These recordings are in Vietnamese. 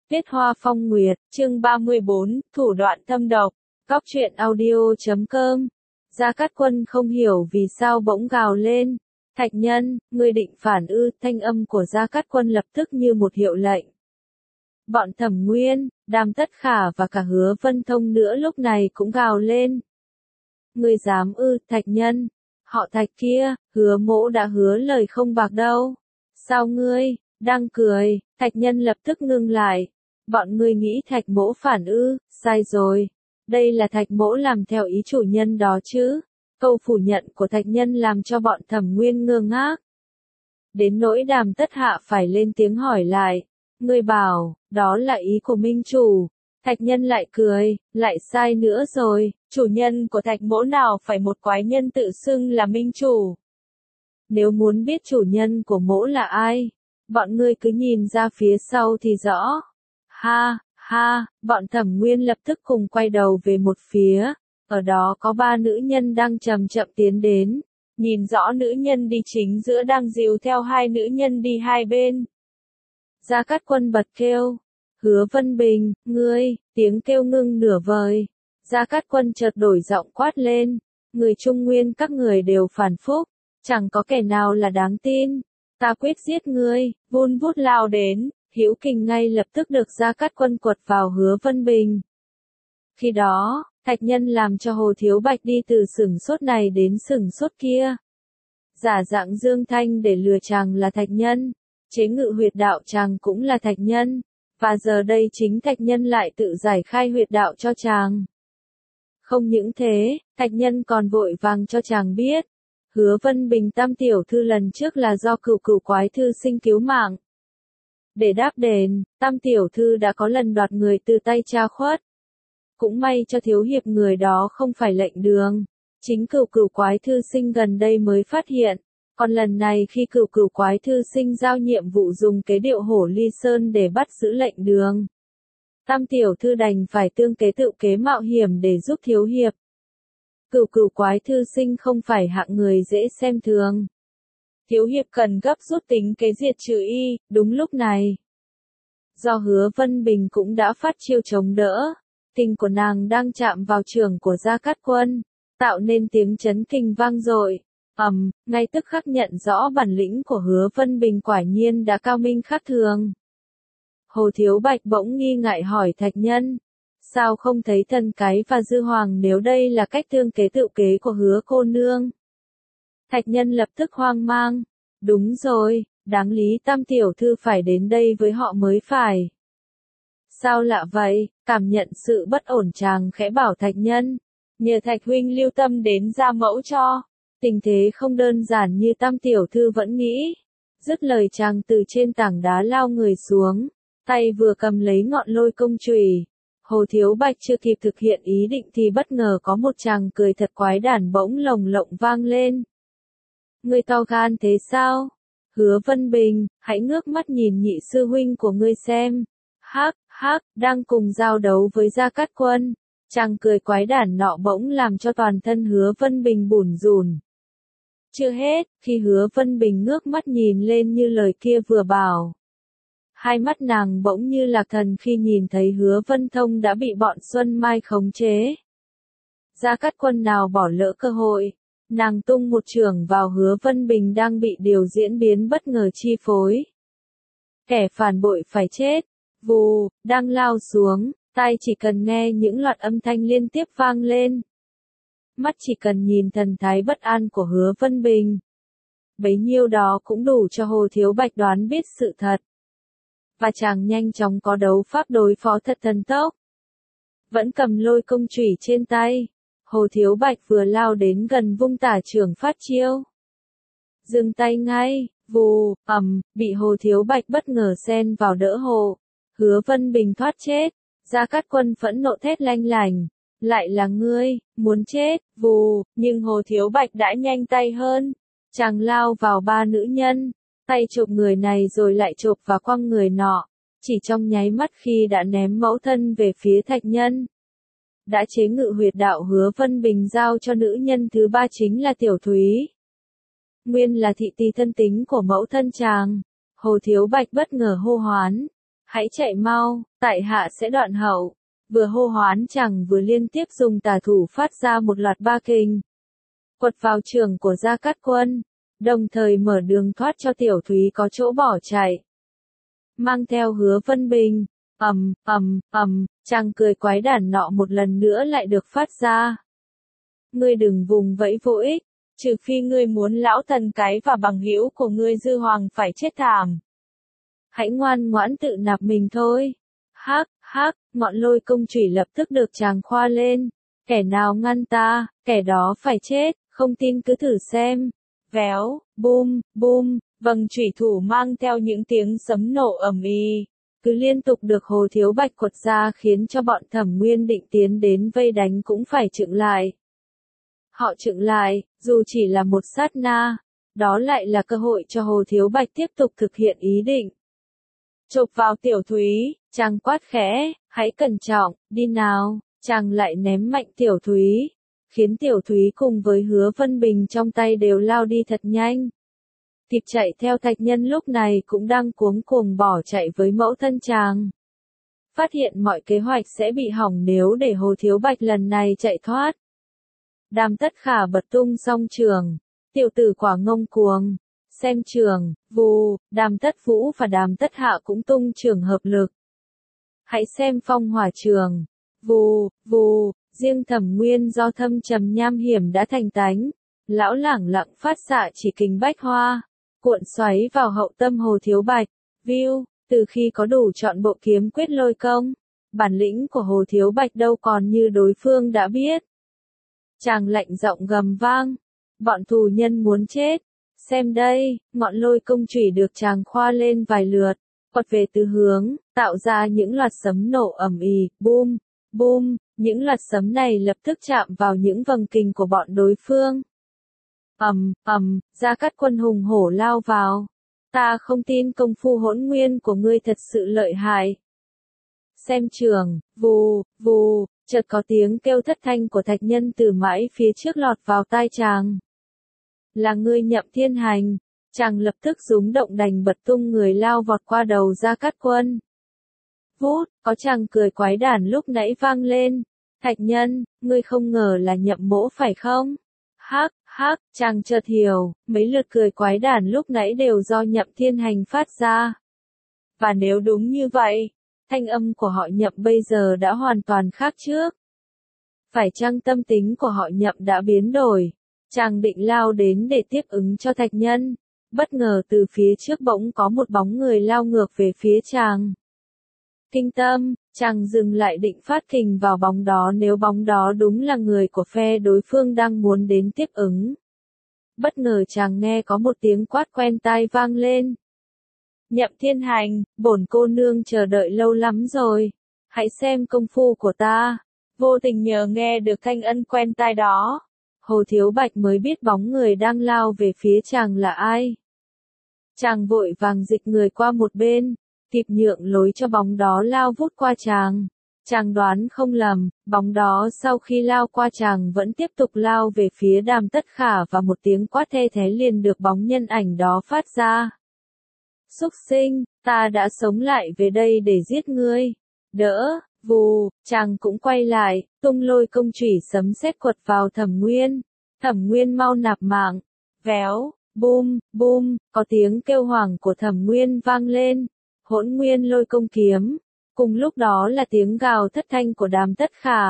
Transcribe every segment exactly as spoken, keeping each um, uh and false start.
Viết Hoa Phong Nguyệt, chương ba mươi bốn, thủ đoạn thâm độc, Cóc truyện audio chấm com. Gia Cát Quân không hiểu vì sao bỗng gào lên. Thạch Nhân, ngươi định phản ư? Thanh âm của Gia Cát Quân lập tức như một hiệu lệnh. Bọn Thẩm Nguyên, Đàm Tất Khả và cả Hứa Vân Thông nữa lúc này cũng gào lên. Ngươi dám ư? Thạch Nhân, họ Thạch kia, Hứa Mỗ đã hứa lời không bạc đâu. Sao ngươi? Đang cười, Thạch Nhân lập tức ngưng lại. Bọn ngươi nghĩ Thạch Mỗ phản ư? Sai rồi. Đây là Thạch Mỗ làm theo ý chủ nhân đó chứ. Câu phủ nhận của Thạch Nhân làm cho bọn Thẩm Nguyên ngơ ngác. Đến nỗi Đàm Tất Hạ phải lên tiếng hỏi lại. Ngươi bảo, đó là ý của Minh Chủ. Thạch Nhân lại cười, lại sai nữa rồi. Chủ nhân của Thạch Mỗ nào phải một quái nhân tự xưng là Minh Chủ. Nếu muốn biết chủ nhân của Mỗ là ai, bọn ngươi cứ nhìn ra phía sau thì rõ. Ha, ha, bọn Thẩm Nguyên lập tức cùng quay đầu về một phía. Ở đó có ba nữ nhân đang chậm chậm tiến đến. Nhìn rõ nữ nhân đi chính giữa đang dìu theo hai nữ nhân đi hai bên. Gia Cát Quân bật kêu. Hứa Vân Bình, ngươi, tiếng kêu ngưng nửa vời. Gia Cát Quân chợt đổi giọng quát lên. Người Trung Nguyên các người đều phản phúc. Chẳng có kẻ nào là đáng tin. Ta quyết giết ngươi, vun vút lao đến. Hữu kình ngay lập tức được Gia Cát Quân quật vào Hứa Vân Bình. Khi đó, Thạch Nhân làm cho Hồ Thiếu Bạch đi từ sửng sốt này đến sửng sốt kia. Giả dạng Dương Thanh để lừa chàng là Thạch Nhân. Chế ngự huyệt đạo chàng cũng là Thạch Nhân. Và giờ đây chính Thạch Nhân lại tự giải khai huyệt đạo cho chàng. Không những thế, Thạch Nhân còn vội vàng cho chàng biết. Hứa Vân Bình tam tiểu thư lần trước là do cửu cửu quái thư sinh cứu mạng. Để đáp đền, tam tiểu thư đã có lần đoạt người từ tay Cha Khuất. Cũng may cho thiếu hiệp người đó không phải lệnh đường. Chính cửu cửu quái thư sinh gần đây mới phát hiện. Còn lần này khi cửu cửu quái thư sinh giao nhiệm vụ dùng kế điệu hổ ly sơn để bắt giữ lệnh đường. Tam tiểu thư đành phải tương kế tự kế mạo hiểm để giúp thiếu hiệp. Cửu cửu quái thư sinh không phải hạng người dễ xem thường. Thiếu hiệp cần gấp rút tính kế diệt trừ y, đúng lúc này. Do Hứa Vân Bình cũng đã phát chiêu chống đỡ, tình của nàng đang chạm vào trường của Gia Cát Quân, tạo nên tiếng chấn kinh vang dội. Ầm, um, ngay tức khắc nhận rõ bản lĩnh của Hứa Vân Bình quả nhiên đã cao minh khác thường. Hồ Thiếu Bạch bỗng nghi ngại hỏi Thạch Nhân. Sao không thấy Thần Cái và Dư Hoàng nếu đây là cách tương kế tự kế của Hứa cô nương? Thạch Nhân lập tức hoang mang. Đúng rồi, đáng lý tam tiểu thư phải đến đây với họ mới phải. Sao lạ vậy? Cảm nhận sự bất ổn chàng khẽ bảo Thạch Nhân. Nhờ Thạch huynh lưu tâm đến gia mẫu cho. Tình thế không đơn giản như tam tiểu thư vẫn nghĩ. Dứt lời chàng từ trên tảng đá lao người xuống. Tay vừa cầm lấy ngọn lôi công chùy. Hồ Thiếu Bạch chưa kịp thực hiện ý định thì bất ngờ có một chàng cười thật quái đản bỗng lồng lộng vang lên. Ngươi to gan thế sao? Hứa Vân Bình, hãy ngước mắt nhìn nhị sư huynh của ngươi xem. Hắc, hắc, đang cùng giao đấu với Gia Cát Quân. Chàng cười quái đản nọ bỗng làm cho toàn thân Hứa Vân Bình bủn rủn. Chưa hết, khi Hứa Vân Bình ngước mắt nhìn lên như lời kia vừa bảo. Hai mắt nàng bỗng như lạc thần khi nhìn thấy Hứa Vân Thông đã bị bọn Xuân Mai khống chế. Gia Cát Quân nào bỏ lỡ cơ hội. Nàng tung một chưởng vào Hứa Vân Bình đang bị điều diễn biến bất ngờ chi phối. Kẻ phản bội phải chết. Vù, đang lao xuống, tai chỉ cần nghe những loạt âm thanh liên tiếp vang lên. Mắt chỉ cần nhìn thần thái bất an của Hứa Vân Bình. Bấy nhiêu đó cũng đủ cho Hồ Thiếu Bạch đoán biết sự thật. Và chàng nhanh chóng có đấu pháp đối phó thật thần tốc. Vẫn cầm lôi công chùy trên tay. Hồ Thiếu Bạch vừa lao đến gần vung tả chưởng phát chiêu. Dừng tay ngay, vù, ầm, bị Hồ Thiếu Bạch bất ngờ xen vào đỡ hộ. Hứa Vân Bình thoát chết. Gia Cát Quân phẫn nộ thét lanh lành. Lại là ngươi, muốn chết, vù, nhưng Hồ Thiếu Bạch đã nhanh tay hơn. Chàng lao vào ba nữ nhân. Tay chộp người này rồi lại chộp vào quăng người nọ. Chỉ trong nháy mắt khi đã ném mẫu thân về phía Thạch Nhân. Đã chế ngự huyệt đạo Hứa Vân Bình giao cho nữ nhân thứ ba chính là Tiểu Thúy. Nguyên là thị tỳ thân tính của mẫu thân chàng. Hồ Thiếu Bạch bất ngờ hô hoán. Hãy chạy mau, tại hạ sẽ đoạn hậu. Vừa hô hoán chàng vừa liên tiếp dùng tà thủ phát ra một loạt ba kình. Quật vào trường của Gia Cát Quân, đồng thời mở đường thoát cho Tiểu Thúy có chỗ bỏ chạy. Mang theo Hứa Vân Bình, ầm, ầm, ầm, chàng cười quái đản nọ một lần nữa lại được phát ra. Ngươi đừng vùng vẫy vô ích, trừ phi ngươi muốn lão thần cái và bằng hữu của ngươi Dư Hoàng phải chết thảm. Hãy ngoan ngoãn tự nạp mình thôi. Hắc, hắc, ngọn lôi công chủy lập tức được chàng khoa lên. Kẻ nào ngăn ta, kẻ đó phải chết, không tin cứ thử xem. Véo, bum, bum, vầng chủy thủ mang theo những tiếng sấm nổ ầm ĩ, cứ liên tục được Hồ Thiếu Bạch quật ra khiến cho bọn Thẩm Nguyên định tiến đến vây đánh cũng phải chững lại. Họ chững lại, dù chỉ là một sát na, đó lại là cơ hội cho Hồ Thiếu Bạch tiếp tục thực hiện ý định. Chộp vào Tiểu Thúy, chàng quát khẽ, hãy cẩn trọng, đi nào, chàng lại ném mạnh Tiểu Thúy, khiến Tiểu Thúy cùng với Hứa Vân Bình trong tay đều lao đi thật nhanh. Kịp chạy theo Thạch Nhân lúc này cũng đang cuống cuồng bỏ chạy với mẫu thân chàng. Phát hiện mọi kế hoạch sẽ bị hỏng nếu để Hồ Thiếu Bạch lần này chạy thoát. Đàm Tất Khả bật tung song trường, tiểu tử quả ngông cuồng. Xem trường, vù, Đàm Tất Vũ và Đàm Tất Hạ cũng tung trường hợp lực. Hãy xem phong hỏa trường, vù, vù, riêng Thẩm Nguyên do thâm trầm nham hiểm đã thành tánh. Lão lẳng lặng phát xạ chỉ kình bách hoa, cuộn xoáy vào hậu tâm Hồ Thiếu Bạch. View, từ khi có đủ chọn bộ kiếm quyết lôi công, bản lĩnh của Hồ Thiếu Bạch đâu còn như đối phương đã biết. Chàng lạnh giọng gầm vang, bọn tù nhân muốn chết. Xem đây, ngọn lôi công chủy được chàng khoa lên vài lượt, quật về tứ hướng, tạo ra những loạt sấm nổ ầm ĩ, bum, bum, những loạt sấm này lập tức chạm vào những vầng kình của bọn đối phương. Ầm, ầm, Gia Cát Quân hùng hổ lao vào. Ta không tin công phu hỗn nguyên của ngươi thật sự lợi hại. Xem trường, vù, vù, chợt có tiếng kêu thất thanh của Thạch Nhân từ mãi phía trước lọt vào tai chàng. Là ngươi Nhậm Thiên Hành. Chàng lập tức rúng động đành bật tung người lao vọt qua đầu Gia Cát Quân. Vút, có chàng cười quái đản lúc nãy vang lên. Thạch Nhân, ngươi không ngờ là Nhậm mỗ phải không? Hắc, hắc, chàng chợt hiểu, mấy lượt cười quái đản lúc nãy đều do Nhậm Thiên Hành phát ra. Và nếu đúng như vậy, thanh âm của họ Nhậm bây giờ đã hoàn toàn khác trước. Phải chăng tâm tính của họ Nhậm đã biến đổi? Chàng định lao đến để tiếp ứng cho Thạch Nhân, bất ngờ từ phía trước bỗng có một bóng người lao ngược về phía chàng. Kinh tâm, chàng dừng lại định phát kình vào bóng đó nếu bóng đó đúng là người của phe đối phương đang muốn đến tiếp ứng. Bất ngờ chàng nghe có một tiếng quát quen tai vang lên. Nhậm Thiên Hành, bổn cô nương chờ đợi lâu lắm rồi, hãy xem công phu của ta. Vô tình nhờ nghe được thanh âm quen tai đó, Hồ Thiếu Bạch mới biết bóng người đang lao về phía chàng là ai. Chàng vội vàng dịch người qua một bên, kịp nhượng lối cho bóng đó lao vút qua chàng. Chàng đoán không lầm, bóng đó sau khi lao qua chàng vẫn tiếp tục lao về phía Đàm Tất Khả và một tiếng quát thê thế liền được bóng nhân ảnh đó phát ra. Súc sinh, ta đã sống lại về đây để giết ngươi. Đỡ, vù, chàng cũng quay lại, tung lôi công chủy sấm sét quật vào Thẩm Nguyên. Thẩm Nguyên mau nạp mạng. Véo, bum, bum, có tiếng kêu hoảng của Thẩm Nguyên vang lên. Hỗn nguyên lôi công kiếm. Cùng lúc đó là tiếng gào thất thanh của Đàm Tất Khả,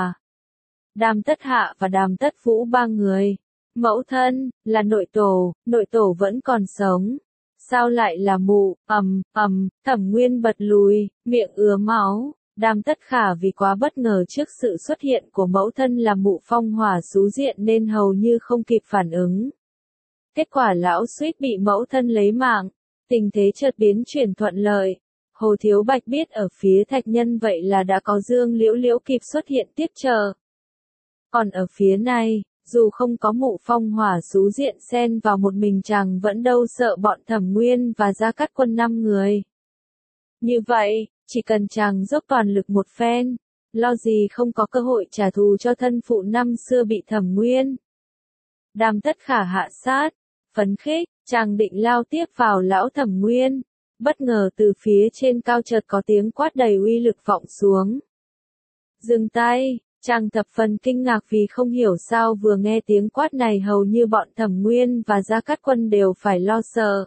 Đàm Tất Hạ và Đàm Tất Vũ ba người. Mẫu thân, là nội tổ, nội tổ vẫn còn sống. Sao lại là mụ, ầm, ầm, Thẩm Nguyên bật lùi, miệng ứa máu. Đàm Tất Khả vì quá bất ngờ trước sự xuất hiện của mẫu thân là mụ phong hỏa xú diện nên hầu như không kịp phản ứng. Kết quả lão suýt bị mẫu thân lấy mạng, tình thế chợt biến chuyển thuận lợi. Hồ Thiếu Bạch biết ở phía Thạch Nhân vậy là đã có Dương Liễu Liễu kịp xuất hiện tiếp trợ. Còn ở phía này, dù không có mụ phong hỏa xú diện xen vào một mình chàng vẫn đâu sợ bọn Thẩm Nguyên và Gia Cát Quân năm người. Như vậy, chỉ cần chàng dốc toàn lực một phen, lo gì không có cơ hội trả thù cho thân phụ năm xưa bị Thẩm Nguyên. Đàm Tất Khả hạ sát, phấn khích, chàng định lao tiếp vào lão Thẩm Nguyên. Bất ngờ từ phía trên cao chợt có tiếng quát đầy uy lực vọng xuống. Dừng tay, chàng thập phần kinh ngạc vì không hiểu sao vừa nghe tiếng quát này hầu như bọn Thẩm Nguyên và Gia Cát Quân đều phải lo sợ.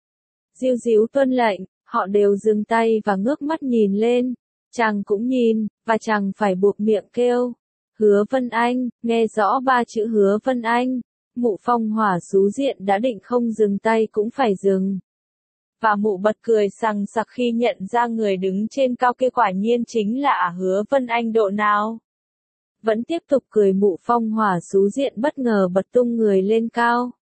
Diu díu tuân lệnh, họ đều dừng tay và ngước mắt nhìn lên. Chàng cũng nhìn, và chàng phải buộc miệng kêu. Hứa Vân Anh, nghe rõ ba chữ Hứa Vân Anh. Mụ phong hỏa xú diện đã định không dừng tay cũng phải dừng. Và mụ bật cười sằng sặc khi nhận ra người đứng trên cao kia quả nhiên chính là Hứa Vân Anh độ nào. Vẫn tiếp tục cười, mụ phong hỏa xú diện bất ngờ bật tung người lên cao.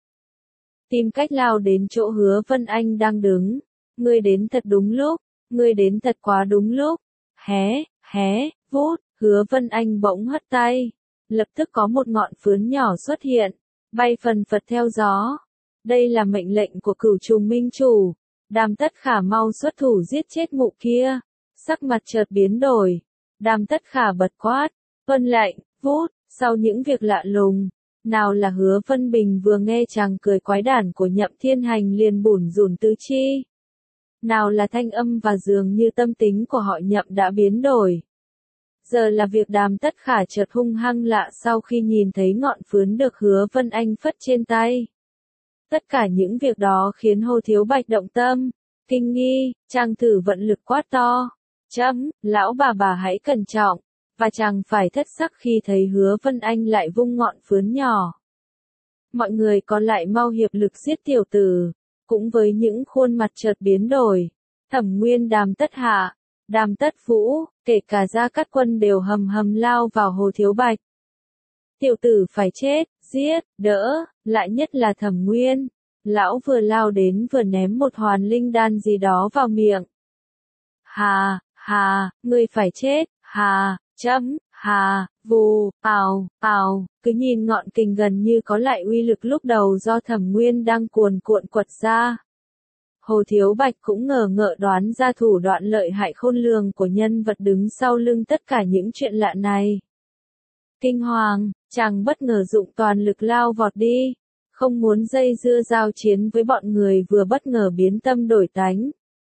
Tìm cách lao đến chỗ Hứa Vân Anh đang đứng. Ngươi đến thật đúng lúc, ngươi đến thật quá đúng lúc. Hé, hé, vút, Hứa Vân Anh bỗng hất tay. Lập tức có một ngọn phướn nhỏ xuất hiện, bay phần phật theo gió. Đây là mệnh lệnh của Cửu Trùng Minh Chủ. Đàm Tất Khả mau xuất thủ giết chết mụ kia. Sắc mặt chợt biến đổi. Đàm Tất Khả bật quát. Vân lệnh, vút, sau những việc lạ lùng. Nào là Hứa Vân Bình vừa nghe chàng cười quái đản của Nhậm Thiên Hành liền bủn rủn tứ chi. Nào là thanh âm và dường như tâm tính của họ Nhậm đã biến đổi. Giờ là việc Đàm Tất Khả chợt hung hăng lạ sau khi nhìn thấy ngọn phướn được Hứa Vân Anh phất trên tay. Tất cả những việc đó khiến Hồ Thiếu Bạch động tâm, kinh nghi, chàng thử vận lực quát to. Chấm, lão bà bà hãy cẩn trọng, và chàng phải thất sắc khi thấy Hứa Vân Anh lại vung ngọn phướn nhỏ. Mọi người còn lại mau hiệp lực giết tiểu tử, cũng với những khuôn mặt chợt biến đổi. Thẩm Nguyên, Đàm Tất Hạ, Đàm Tất Vũ, kể cả Gia Cát Quân đều hầm hầm lao vào Hồ Thiếu Bạch. Tiểu tử phải chết, giết, đỡ, lại nhất là Thẩm Nguyên. Lão vừa lao đến vừa ném một hoàn linh đan gì đó vào miệng. Hà, hà, ngươi phải chết, hà, chấm, hà, vù, ào, ào, cứ nhìn ngọn kình gần như có lại uy lực lúc đầu do Thẩm Nguyên đang cuồn cuộn quật ra. Hồ Thiếu Bạch cũng ngờ ngợ đoán ra thủ đoạn lợi hại khôn lường của nhân vật đứng sau lưng tất cả những chuyện lạ này. Kinh hoàng, chàng bất ngờ dụng toàn lực lao vọt đi, không muốn dây dưa giao chiến với bọn người vừa bất ngờ biến tâm đổi tánh.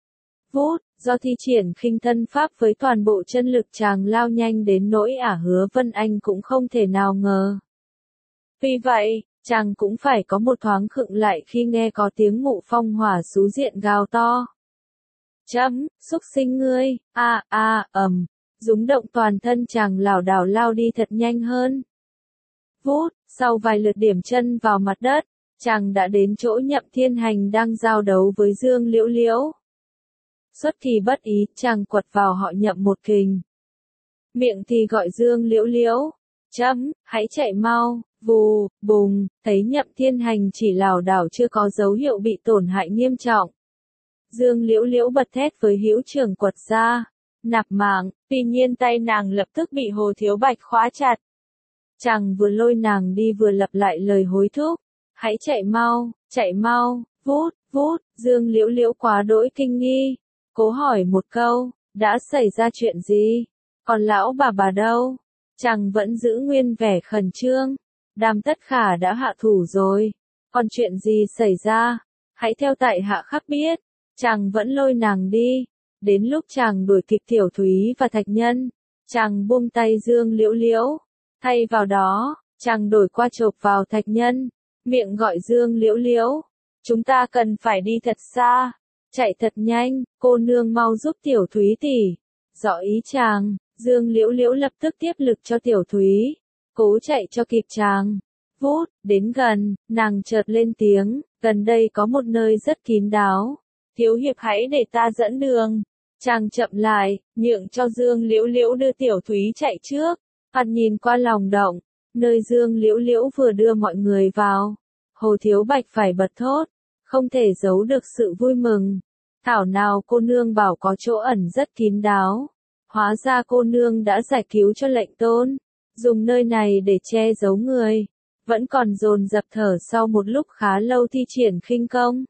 Vút, do thi triển khinh thân pháp với toàn bộ chân lực chàng lao nhanh đến nỗi ả Hứa Vân Anh cũng không thể nào ngờ. Vì vậy, chàng cũng phải có một thoáng khựng lại khi nghe có tiếng mụ phong hỏa xú diện gào to. Chấm, xúc sinh ngươi, a a ầm, rúng động toàn thân chàng lảo đảo lao đi thật nhanh hơn. Vút, sau vài lượt điểm chân vào mặt đất, chàng đã đến chỗ Nhậm Thiên Hành đang giao đấu với Dương Liễu Liễu. Xuất kỳ bất ý, chàng quật vào họ Nhậm một kình. Miệng thì gọi Dương Liễu Liễu, chấm, hãy chạy mau, vù, bùng, thấy Nhậm Thiên Hành chỉ lảo đảo chưa có dấu hiệu bị tổn hại nghiêm trọng. Dương Liễu Liễu bật thét với hữu trường quật ra, nạp mạng, tuy nhiên tay nàng lập tức bị Hồ Thiếu Bạch khóa chặt. Chàng vừa lôi nàng đi vừa lặp lại lời hối thúc, hãy chạy mau, chạy mau, vút, vút, Dương Liễu Liễu quá đỗi kinh nghi, cố hỏi một câu, đã xảy ra chuyện gì, còn lão bà bà đâu? Chàng vẫn giữ nguyên vẻ khẩn trương, Đàm Tất Khả đã hạ thủ rồi, còn chuyện gì xảy ra, hãy theo tại hạ khắc biết. Chàng vẫn lôi nàng đi, đến lúc chàng đuổi kịp Tiểu Thúy và Thạch Nhân, chàng buông tay Dương Liễu Liễu, thay vào đó, chàng đổi qua chộp vào Thạch Nhân, miệng gọi Dương Liễu Liễu, chúng ta cần phải đi thật xa, chạy thật nhanh, cô nương mau giúp Tiểu Thúy tỷ. Rõ ý chàng, Dương Liễu Liễu lập tức tiếp lực cho Tiểu Thúy, cố chạy cho kịp chàng. Vút, đến gần, nàng chợt lên tiếng, gần đây có một nơi rất kín đáo. Thiếu hiệp hãy để ta dẫn đường. Chàng chậm lại, nhượng cho Dương Liễu Liễu đưa Tiểu Thúy chạy trước. Mặt nhìn qua lòng động, nơi Dương Liễu Liễu vừa đưa mọi người vào. Hồ Thiếu Bạch phải bật thốt, không thể giấu được sự vui mừng. Thảo nào cô nương bảo có chỗ ẩn rất kín đáo. Hóa ra cô nương đã giải cứu cho lệnh tôn, dùng nơi này để che giấu người. Vẫn còn dồn dập thở sau một lúc khá lâu thi triển khinh công.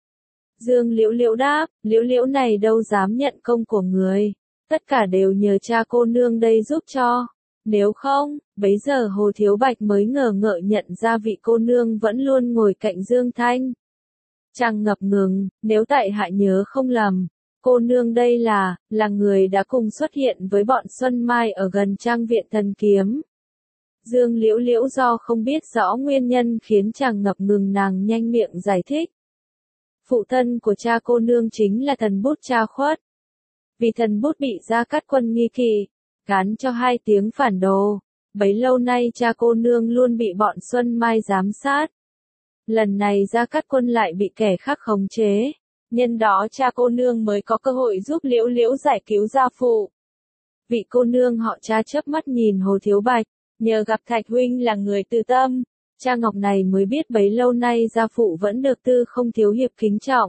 Dương Liễu Liễu đáp, Liễu Liễu này đâu dám nhận công của người, tất cả đều nhờ cha cô nương đây giúp cho, nếu không, bấy giờ Hồ Thiếu Bạch mới ngờ ngợ nhận ra vị cô nương vẫn luôn ngồi cạnh Dương Thanh. Chàng ngập ngừng, nếu tại hạ nhớ không lầm, cô nương đây là, là người đã cùng xuất hiện với bọn Xuân Mai ở gần trang viện Thần Kiếm. Dương Liễu Liễu do không biết rõ nguyên nhân khiến chàng ngập ngừng, nàng nhanh miệng giải thích. Phụ thân của cha cô nương chính là thần bút Cha Khuất. Vì thần bút bị Gia Cát Quân nghi kỵ, gán cho hai tiếng phản đồ, bấy lâu nay cha cô nương luôn bị bọn Xuân Mai giám sát. Lần này Gia Cát Quân lại bị kẻ khác khống chế, nhân đó cha cô nương mới có cơ hội giúp Liễu Liễu giải cứu gia phụ. Vị cô nương họ Cha chớp mắt nhìn Hồ Thiếu Bạch, nhờ gặp Thạch huynh là người từ tâm, Cha Ngọc này mới biết bấy lâu nay gia phụ vẫn được Tư Không thiếu hiệp kính trọng.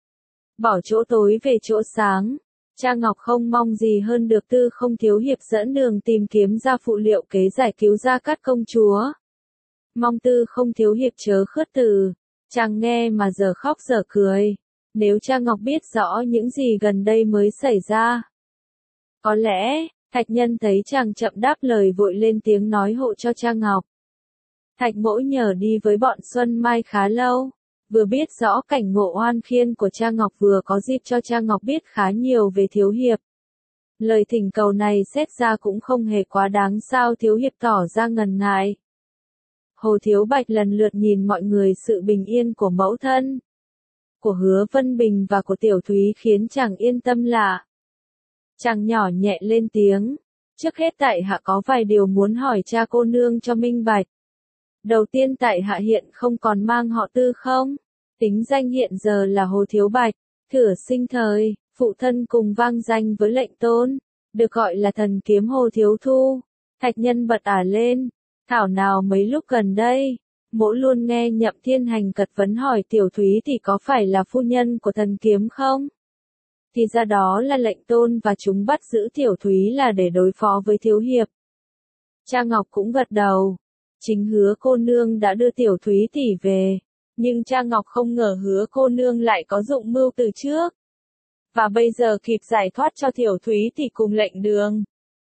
Bỏ chỗ tối về chỗ sáng, Cha Ngọc không mong gì hơn được Tư Không thiếu hiệp dẫn đường tìm kiếm gia phụ liệu kế giải cứu Gia Cát công chúa. Mong Tư Không thiếu hiệp chớ khước từ, chàng nghe mà giờ khóc giờ cười. Nếu Cha Ngọc biết rõ những gì gần đây mới xảy ra, có lẽ, Thạch Nhân thấy chàng chậm đáp lời vội lên tiếng nói hộ cho Cha Ngọc. Thạch Mỗ nhờ đi với bọn Xuân Mai khá lâu, vừa biết rõ cảnh ngộ oan khiên của Cha Ngọc, vừa có dịp cho Cha Ngọc biết khá nhiều về thiếu hiệp. Lời thỉnh cầu này xét ra cũng không hề quá đáng, sao thiếu hiệp tỏ ra ngần ngại. Hồ Thiếu Bạch lần lượt nhìn mọi người, sự bình yên của mẫu thân, của Hứa Vân Bình và của Tiểu Thúy khiến chàng yên tâm lạ. Chàng nhỏ nhẹ lên tiếng, trước hết tại hạ có vài điều muốn hỏi cha cô nương cho minh bạch. Đầu tiên, tại hạ hiện không còn mang họ Tư không? Tính danh hiện giờ là Hồ Thiếu Bạch, thửa sinh thời, phụ thân cùng vang danh với lệnh tôn, được gọi là Thần Kiếm Hồ Thiếu Thu. Thạch Nhân bật ả lên, thảo nào mấy lúc gần đây, Mỗ luôn nghe Nhậm Thiên Hành cật vấn hỏi Tiểu Thúy thì có phải là phu nhân của Thần Kiếm không? Thì ra đó là lệnh tôn và chúng bắt giữ Tiểu Thúy là để đối phó với thiếu hiệp. Cha Ngọc cũng gật đầu. Chính Hứa cô nương đã đưa Tiểu Thúy tỷ về, nhưng Cha Ngọc không ngờ Hứa cô nương lại có dụng mưu từ trước. Và bây giờ kịp giải thoát cho Tiểu Thúy thì cùng lệnh đường.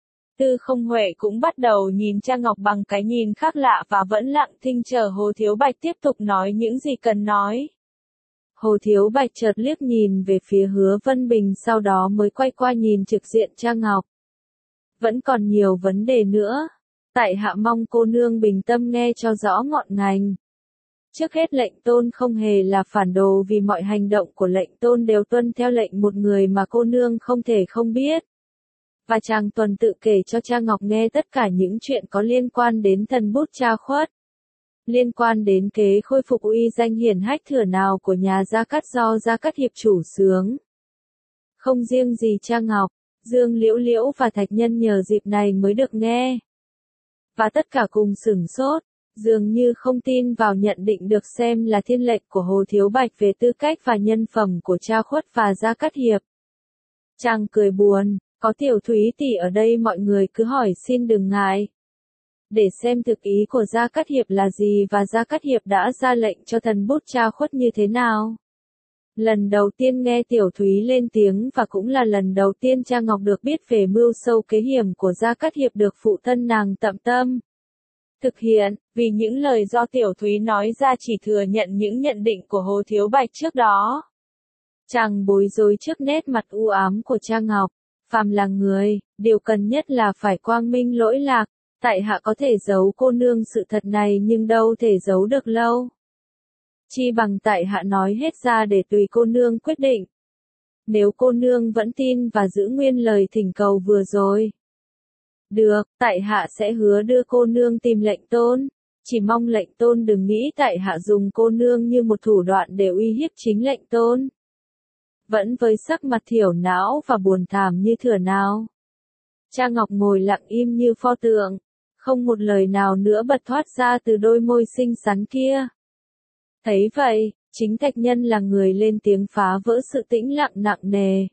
Tư Không Huệ cũng bắt đầu nhìn Cha Ngọc bằng cái nhìn khác lạ và vẫn lặng thinh chờ Hồ Thiếu Bạch tiếp tục nói những gì cần nói. Hồ Thiếu Bạch chợt liếc nhìn về phía Hứa Vân Bình, sau đó mới quay qua nhìn trực diện Cha Ngọc. Vẫn còn nhiều vấn đề nữa. Tại hạ mong cô nương bình tâm nghe cho rõ ngọn ngành. Trước hết, lệnh tôn không hề là phản đồ, vì mọi hành động của lệnh tôn đều tuân theo lệnh một người mà cô nương không thể không biết. Và chàng tuần tự kể cho Cha Ngọc nghe tất cả những chuyện có liên quan đến thần bút Cha Khuất. Liên quan đến kế khôi phục uy danh hiển hách thừa nào của nhà Gia Cát do Gia Cát hiệp chủ xướng. Không riêng gì Cha Ngọc, Dương Liễu Liễu và Thạch Nhân nhờ dịp này mới được nghe. Và tất cả cùng sửng sốt, dường như không tin vào nhận định được xem là thiên lệnh của Hồ Thiếu Bạch về tư cách và nhân phẩm của Cha Khuất và Gia Cát hiệp. Chàng cười buồn, có Tiểu Thúy tỷ ở đây mọi người cứ hỏi xin đừng ngại. Để xem thực ý của Gia Cát hiệp là gì và Gia Cát hiệp đã ra lệnh cho thần bút Cha Khuất như thế nào. Lần đầu tiên nghe Tiểu Thúy lên tiếng, và cũng là lần đầu tiên Cha Ngọc được biết về mưu sâu kế hiểm của Gia Cát hiệp được phụ thân nàng tận tâm thực hiện, vì những lời do Tiểu Thúy nói ra chỉ thừa nhận những nhận định của Hồ Thiếu Bạch trước đó. Chàng bối rối trước nét mặt u ám của Cha Ngọc. Phàm là người, điều cần nhất là phải quang minh lỗi lạc. Tại hạ có thể giấu cô nương sự thật này, nhưng đâu thể giấu được lâu. Chi bằng tại hạ nói hết ra để tùy cô nương quyết định. Nếu cô nương vẫn tin và giữ nguyên lời thỉnh cầu vừa rồi, được, tại hạ sẽ hứa đưa cô nương tìm lệnh tôn. Chỉ mong lệnh tôn đừng nghĩ tại hạ dùng cô nương như một thủ đoạn để uy hiếp chính lệnh tôn. Vẫn với sắc mặt thiểu não và buồn thảm như thửa nào. Cha Ngọc ngồi lặng im như pho tượng, không một lời nào nữa bật thoát ra từ đôi môi xinh xắn kia. Thấy vậy, chính Thạch Nhân là người lên tiếng phá vỡ sự tĩnh lặng nặng nề.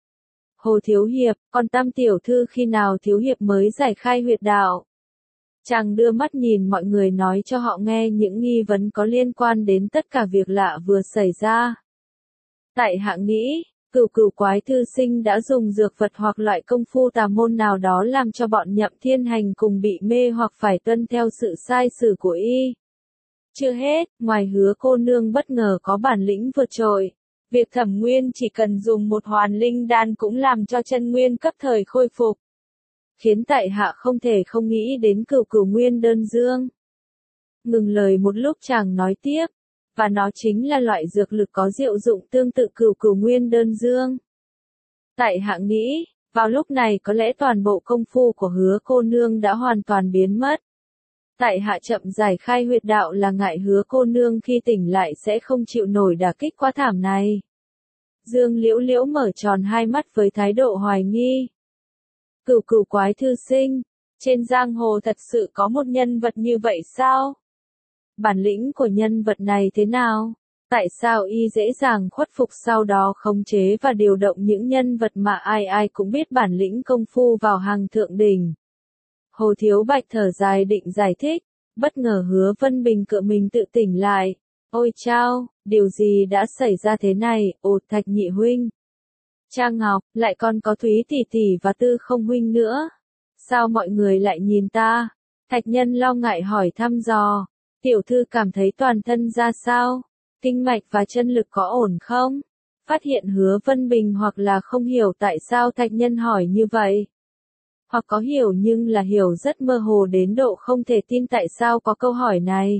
Hồ Thiếu hiệp, còn Tam tiểu thư khi nào thiếu hiệp mới giải khai huyệt đạo? Chàng đưa mắt nhìn mọi người nói cho họ nghe những nghi vấn có liên quan đến tất cả việc lạ vừa xảy ra. Tại hạ nghĩ, cửu cửu quái thư sinh đã dùng dược vật hoặc loại công phu tà môn nào đó làm cho bọn Nhậm Thiên Hành cùng bị mê hoặc phải tuân theo sự sai sử của y. Chưa hết, ngoài Hứa cô nương bất ngờ có bản lĩnh vượt trội, việc Thẩm Nguyên chỉ cần dùng một hoàn linh đan cũng làm cho chân nguyên cấp thời khôi phục, khiến tại hạ không thể không nghĩ đến Cửu Cửu Nguyên Đơn Dương. Ngừng lời một lúc chàng nói tiếp, và nó chính là loại dược lực có diệu dụng tương tự Cửu Cửu Nguyên Đơn Dương. Tại hạ nghĩ, vào lúc này có lẽ toàn bộ công phu của Hứa cô nương đã hoàn toàn biến mất. Tại hạ chậm giải khai huyệt đạo là ngại Hứa cô nương khi tỉnh lại sẽ không chịu nổi đả kích quá thảm này. Dương Liễu Liễu mở tròn hai mắt với thái độ hoài nghi. Cửu Cửu Quái thư sinh, trên giang hồ thật sự có một nhân vật như vậy sao? Bản lĩnh của nhân vật này thế nào? Tại sao y dễ dàng khuất phục sau đó khống chế và điều động những nhân vật mà ai ai cũng biết bản lĩnh công phu vào hàng thượng đỉnh? Hồ Thiếu Bạch thở dài định giải thích, bất ngờ Hứa Vân Bình cựa mình tự tỉnh lại. Ôi chao, điều gì đã xảy ra thế này, ột Thạch nhị huynh. Trang Ngọc, lại còn có Thúy tỷ tỷ và Tư Không huynh nữa. Sao mọi người lại nhìn ta? Thạch Nhân lo ngại hỏi thăm dò. Tiểu thư cảm thấy toàn thân ra sao? Kinh mạch và chân lực có ổn không? Phát hiện Hứa Vân Bình hoặc là không hiểu tại sao Thạch Nhân hỏi như vậy. Hoặc có hiểu nhưng là hiểu rất mơ hồ đến độ không thể tin tại sao có câu hỏi này.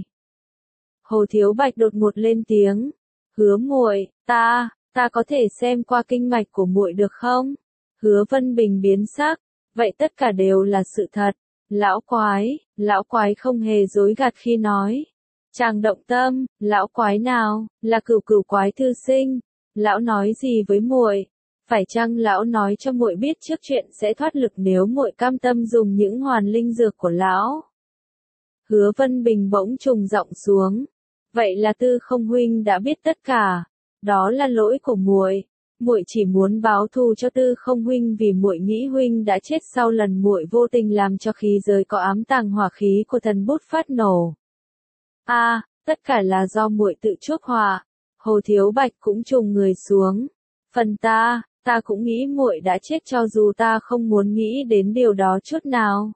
Hồ Thiếu Bạch đột ngột lên tiếng. Hứa muội, ta, ta có thể xem qua kinh mạch của muội được không? Hứa Vân Bình biến sắc. Vậy tất cả đều là sự thật. Lão quái, lão quái không hề dối gạt khi nói. Chàng động tâm, lão quái nào, là Cửu Cửu Quái thư sinh. Lão nói gì với muội? Phải chăng lão nói cho muội biết trước chuyện sẽ thoát lực nếu muội cam tâm dùng những hoàn linh dược của lão? Hứa Vân Bình bỗng trùng giọng xuống. Vậy là Tư Không huynh đã biết tất cả. Đó là lỗi của muội. Muội chỉ muốn báo thù cho Tư Không huynh vì muội nghĩ huynh đã chết sau lần muội vô tình làm cho khí giới có ám tàng hỏa khí của thần bút phát nổ. A, à, tất cả là do muội tự chuốc họa. Hồ Thiếu Bạch cũng trùng người xuống. Phần ta, ta cũng nghĩ muội đã chết cho dù ta không muốn nghĩ đến điều đó chút nào.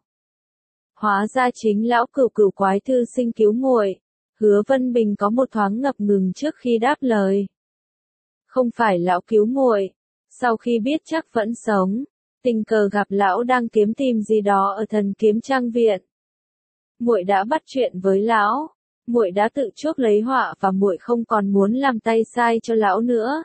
Hóa ra chính lão Cửu Cửu Quái thư sinh cứu muội. Hứa Vân Bình có một thoáng ngập ngừng trước khi đáp lời. Không phải lão cứu muội. Sau khi biết chắc vẫn sống, tình cờ gặp lão đang kiếm tìm gì đó ở Thần Kiếm Trang viện. Muội đã bắt chuyện với lão, muội đã tự chuốc lấy họa và muội không còn muốn làm tay sai cho lão nữa.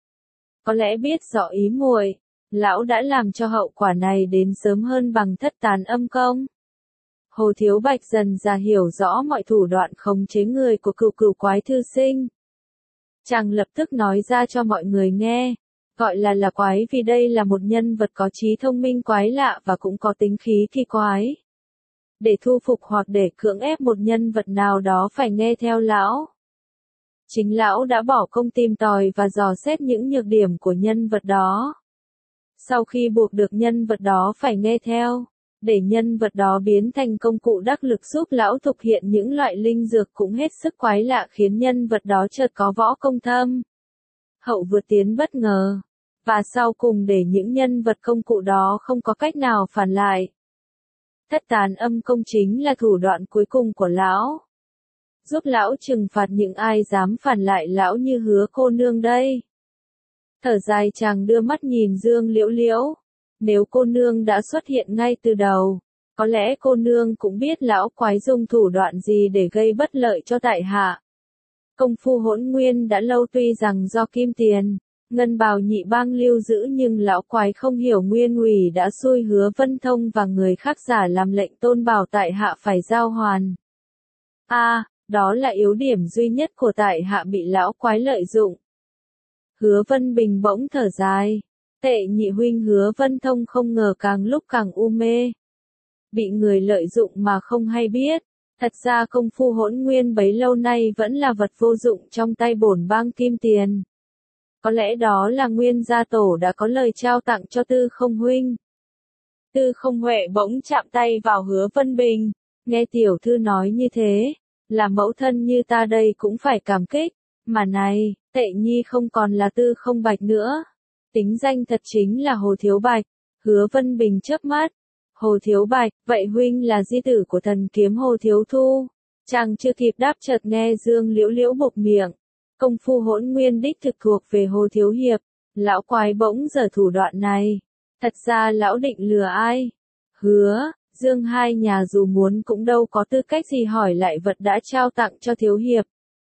Có lẽ biết rõ ý muội, lão đã làm cho hậu quả này đến sớm hơn bằng thất tán âm công. Hồ Thiếu Bạch dần ra hiểu rõ mọi thủ đoạn khống chế người của Cửu Cửu Quái thư sinh. Chàng lập tức nói ra cho mọi người nghe, gọi là là quái vì đây là một nhân vật có trí thông minh quái lạ và cũng có tính khí kỳ quái. Để thu phục hoặc để cưỡng ép một nhân vật nào đó phải nghe theo lão. Chính lão đã bỏ công tìm tòi và dò xét những nhược điểm của nhân vật đó. Sau khi buộc được nhân vật đó phải nghe theo, để nhân vật đó biến thành công cụ đắc lực giúp lão thực hiện những loại linh dược cũng hết sức quái lạ khiến nhân vật đó chợt có võ công thâm hậu vượt tiến bất ngờ, và sau cùng để những nhân vật công cụ đó không có cách nào phản lại. Thất tán âm công chính là thủ đoạn cuối cùng của lão, giúp lão trừng phạt những ai dám phản lại lão như Hứa cô nương đây. Thở dài chàng đưa mắt nhìn Dương Liễu Liễu. Nếu cô nương đã xuất hiện ngay từ đầu, có lẽ cô nương cũng biết lão quái dùng thủ đoạn gì để gây bất lợi cho tại hạ. Công phu hỗn nguyên đã lâu tuy rằng do Kim Tiền, Ngân Bào nhị bang lưu giữ nhưng lão quái không hiểu nguyên ủy đã xui Hứa Vân Thông và người khác giả làm lệnh tôn bảo tại hạ phải giao hoàn. A, à, đó là yếu điểm duy nhất của tại hạ bị lão quái lợi dụng. Hứa Vân Bình bỗng thở dài. Tệ nhị huynh Hứa Vân Thông không ngờ càng lúc càng u mê. Bị người lợi dụng mà không hay biết. Thật ra công phu hỗn nguyên bấy lâu nay vẫn là vật vô dụng trong tay bổn bang Kim Tiền. Có lẽ đó là nguyên gia tổ đã có lời trao tặng cho Tư Không huynh. Tư Không Huệ bỗng chạm tay vào Hứa Vân Bình. Nghe tiểu thư nói như thế, là mẫu thân như ta đây cũng phải cảm kích. Mà này, Tệ nhi không còn là Tư Không Bạch nữa. Tính danh thật chính là Hồ Thiếu Bạch. Hứa Vân Bình chớp mắt. Hồ Thiếu Bạch, vậy huynh là di tử của thần kiếm Hồ Thiếu Thu. Chàng chưa kịp đáp chợt nghe Dương Liễu Liễu buộc miệng. Công phu hỗn nguyên đích thực thuộc về Hồ Thiếu Hiệp. Lão quái bỗng giở thủ đoạn này. Thật ra lão định lừa ai? Hứa, Dương hai nhà dù muốn cũng đâu có tư cách gì hỏi lại vật đã trao tặng cho Thiếu Hiệp.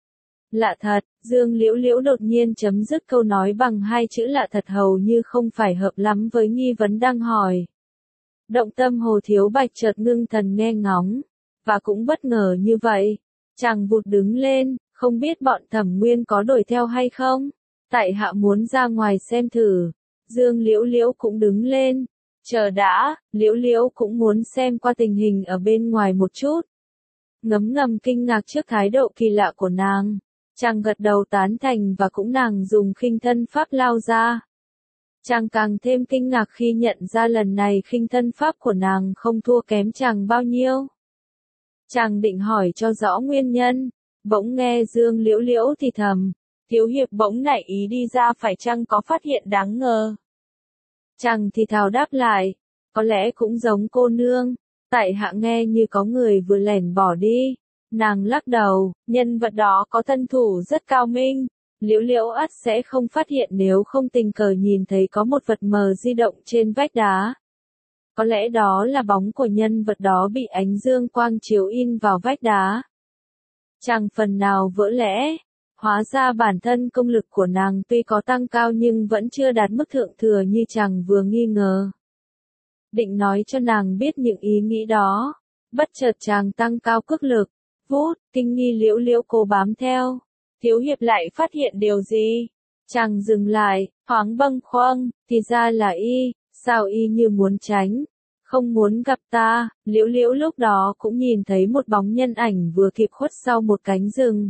Lạ thật, Dương Liễu Liễu đột nhiên chấm dứt câu nói bằng hai chữ lạ thật hầu như không phải hợp lắm với nghi vấn đang hỏi. Động tâm Hồ Thiếu Bạch chợt ngưng thần nghe ngóng, và cũng bất ngờ như vậy. Chàng vụt đứng lên, không biết bọn Thẩm Nguyên có đuổi theo hay không? Tại hạ muốn ra ngoài xem thử. Dương Liễu Liễu cũng đứng lên. Chờ đã, Liễu Liễu cũng muốn xem qua tình hình ở bên ngoài một chút. Ngấm ngầm kinh ngạc trước thái độ kỳ lạ của nàng. Chàng gật đầu tán thành và cũng nàng dùng khinh thân pháp lao ra. Chàng càng thêm kinh ngạc khi nhận ra lần này khinh thân pháp của nàng không thua kém chàng bao nhiêu. Chàng định hỏi cho rõ nguyên nhân, bỗng nghe Dương Liễu Liễu thì thầm, Thiếu Hiệp bỗng nảy ý đi ra phải chăng có phát hiện đáng ngờ. Chàng thì thào đáp lại, có lẽ cũng giống cô nương, tại hạ nghe như có người vừa lẻn bỏ đi. Nàng lắc đầu, nhân vật đó có thân thủ rất cao minh, Liễu Liễu ắt sẽ không phát hiện nếu không tình cờ nhìn thấy có một vật mờ di động trên vách đá. Có lẽ đó là bóng của nhân vật đó bị ánh dương quang chiếu in vào vách đá. Chàng phần nào vỡ lẽ, hóa ra bản thân công lực của nàng tuy có tăng cao nhưng vẫn chưa đạt mức thượng thừa như chàng vừa nghi ngờ. Định nói cho nàng biết những ý nghĩ đó, bất chợt chàng tăng cao cước lực, vút, kinh nghi Liễu Liễu cố bám theo. Thiếu Hiệp lại phát hiện điều gì? Chàng dừng lại, thoáng bâng khuâng, thì ra là y, sao y như muốn tránh, không muốn gặp ta. Liễu Liễu lúc đó cũng nhìn thấy một bóng nhân ảnh vừa kịp khuất sau một cánh rừng.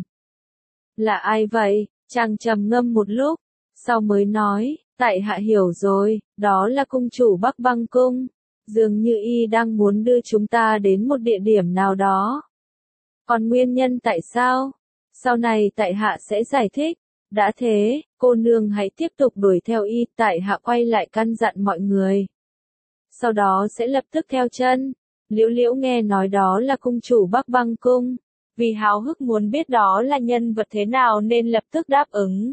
Là ai vậy? Chàng trầm ngâm một lúc, sau mới nói, tại hạ hiểu rồi, đó là cung chủ Bắc Băng Cung. Dường như y đang muốn đưa chúng ta đến một địa điểm nào đó. Còn nguyên nhân tại sao? Sau này tại hạ sẽ giải thích. Đã thế, cô nương hãy tiếp tục đuổi theo y, tại hạ quay lại căn dặn mọi người. Sau đó sẽ lập tức theo chân. Liễu Liễu nghe nói đó là cung chủ Bắc Băng Cung. Vì háo hức muốn biết đó là nhân vật thế nào nên lập tức đáp ứng.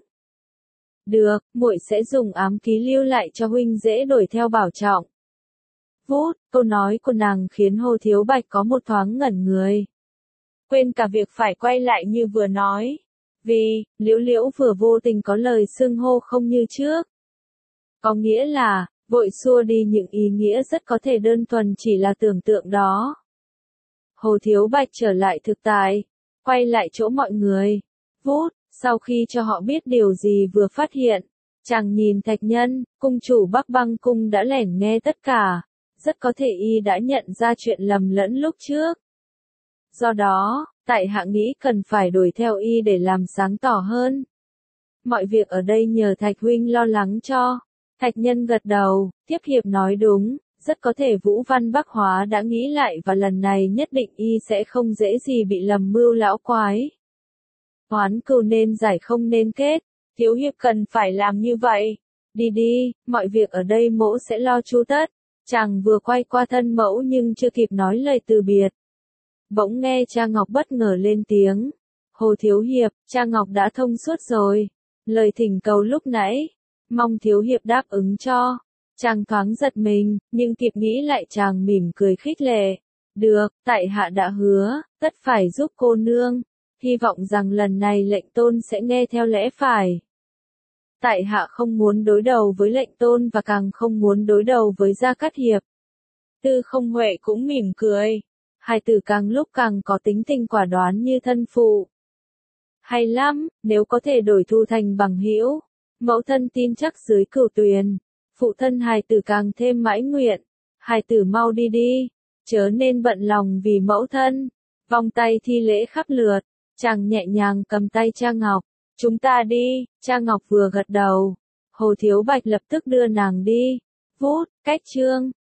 Được, muội sẽ dùng ám ký lưu lại cho huynh dễ đuổi theo bảo trọng. Vút, câu nói của nàng khiến Hồ Thiếu Bạch có một thoáng ngẩn người. Quên cả việc phải quay lại như vừa nói. Vì, Liễu Liễu vừa vô tình có lời xưng hô không như trước. Có nghĩa là, vội xua đi những ý nghĩa rất có thể đơn thuần chỉ là tưởng tượng đó. Hồ Thiếu Bạch trở lại thực tại, quay lại chỗ mọi người. Vút, sau khi cho họ biết điều gì vừa phát hiện, chàng nhìn Thạch Nhân, cung chủ Bắc Băng Cung đã lẻn nghe tất cả. Rất có thể y đã nhận ra chuyện lầm lẫn lúc trước. Do đó, tại hạ nghĩ cần phải đuổi theo y để làm sáng tỏ hơn. Mọi việc ở đây nhờ Thạch huynh lo lắng cho. Thạch Nhân gật đầu, tiếp hiệp nói đúng, rất có thể Vũ Văn Bắc Hóa đã nghĩ lại và lần này nhất định y sẽ không dễ gì bị lầm mưu lão quái. Oán cừu nên giải không nên kết, Thiếu Hiệp cần phải làm như vậy. Đi đi, mọi việc ở đây mỗ sẽ lo chu tất. Chàng vừa quay qua thân mẫu nhưng chưa kịp nói lời từ biệt. Bỗng nghe cha Ngọc bất ngờ lên tiếng. Hồ Thiếu Hiệp, cha Ngọc đã thông suốt rồi. Lời thỉnh cầu lúc nãy, mong Thiếu Hiệp đáp ứng cho. Chàng thoáng giật mình, nhưng kịp nghĩ lại chàng mỉm cười khích lệ. Được, tại hạ đã hứa, tất phải giúp cô nương. Hy vọng rằng lần này lệnh tôn sẽ nghe theo lẽ phải. Tại hạ không muốn đối đầu với lệnh tôn và càng không muốn đối đầu với Gia Cát Hiệp. Tư Không Huệ cũng mỉm cười. Hai tử càng lúc càng có tính tình quả đoán như thân phụ. Hay lắm, nếu có thể đổi thù thành bằng hữu. Mẫu thân tin chắc dưới cửu tuyền. Phụ thân hài tử càng thêm mãi nguyện. Hài tử mau đi đi. Chớ nên bận lòng vì mẫu thân. Vòng tay thi lễ khắp lượt. Chàng nhẹ nhàng cầm tay cha Ngọc. Chúng ta đi, cha Ngọc vừa gật đầu. Hồ Thiếu Bạch lập tức đưa nàng đi. Vút, cách chương.